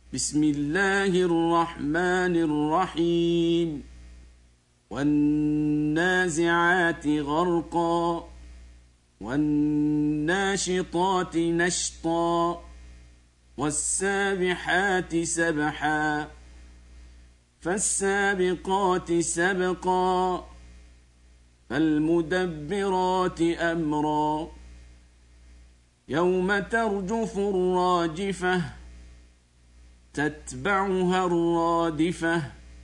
بسم الله الرحمن الرحيم والنازعات غرقا والناشطات نشطا والسابحات سبحا فالسابقات سبقا فالمدبرات أمرا يوم ترجف الراجفة تتبعها الرادفة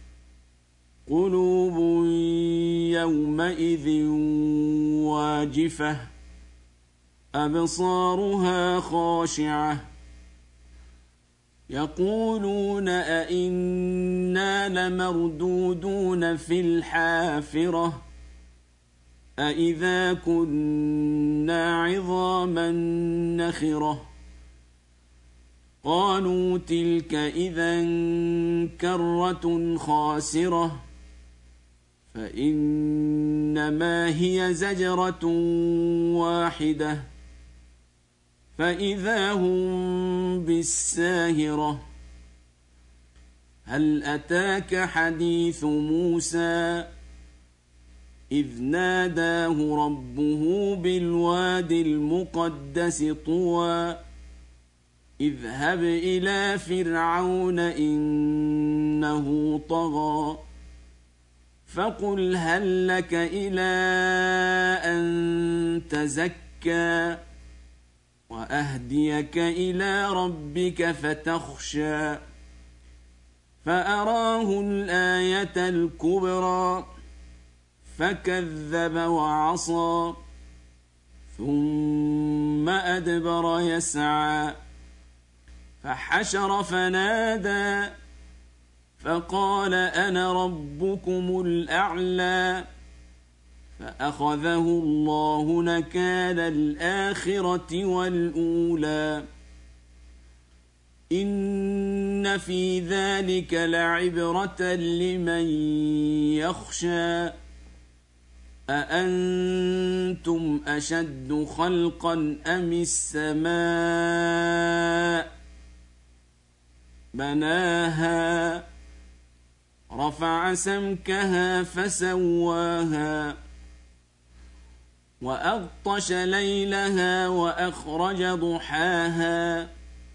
قلوب يومئذ واجفة أبصارها خاشعة يقولون أئنا لمردودون في الحافرة أئذا كنا عظاما نخرة قالوا تلك إذا كرة خاسرة فإنما هي زجرة واحدة فإذا هم بالساهرة هل أتاك حديث موسى إذ ناداه ربه بالواد المقدس طوى اذهب إلى فرعون إنه طغى فقل هل لك إلى أن تزكى وأهديك إلى ربك فتخشى فأراه الآية الكبرى فكذب وعصى ثم أدبر يسعى فحشر فنادى فقال أنا ربكم الأعلى فأخذه الله نكال الآخرة والأولى إن في ذلك لعبرة لمن يخشى أأنتم أشد خلقا أم السماء بناها رفع سمكها فسواها وأغطش ليلها وأخرج ضحاها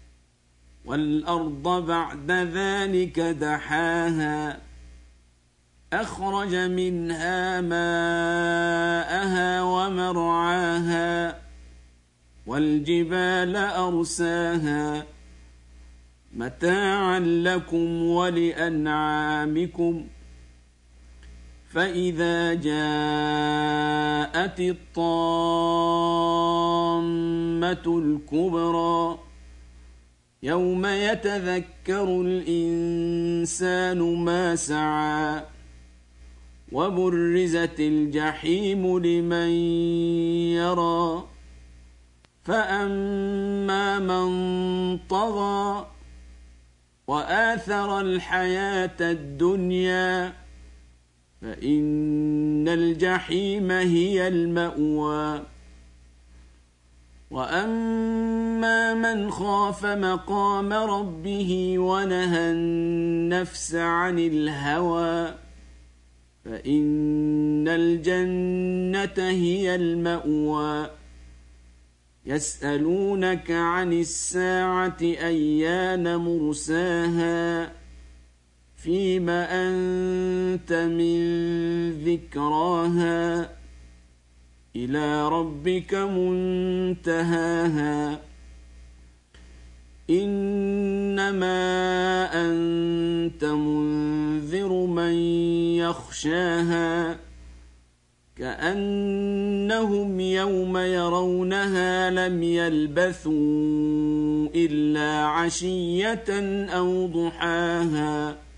والأرض بعد ذلك دحاها أخرج منها ماءها ومرعاها والجبال أرساها متاعا لكم ولأنعامكم فإذا جاءت الطامة الكبرى يوم يتذكر الإنسان ما سعى وبرزت الجحيم لمن يرى فأما من طغى وآثر الحياة الدنيا فإن الجحيم هي المأوى وأما من خاف مقام ربه ونهى النفس عن الهوى فإن الجنة هي المأوى يسألونك عن الساعة أيان مرساها فيم أنت من ذكراها إلى ربك منتهاها إنما أنت منذر من يخشاها كأنهم يوم يرونها لم يلبثوا إلا عشية أو ضحاها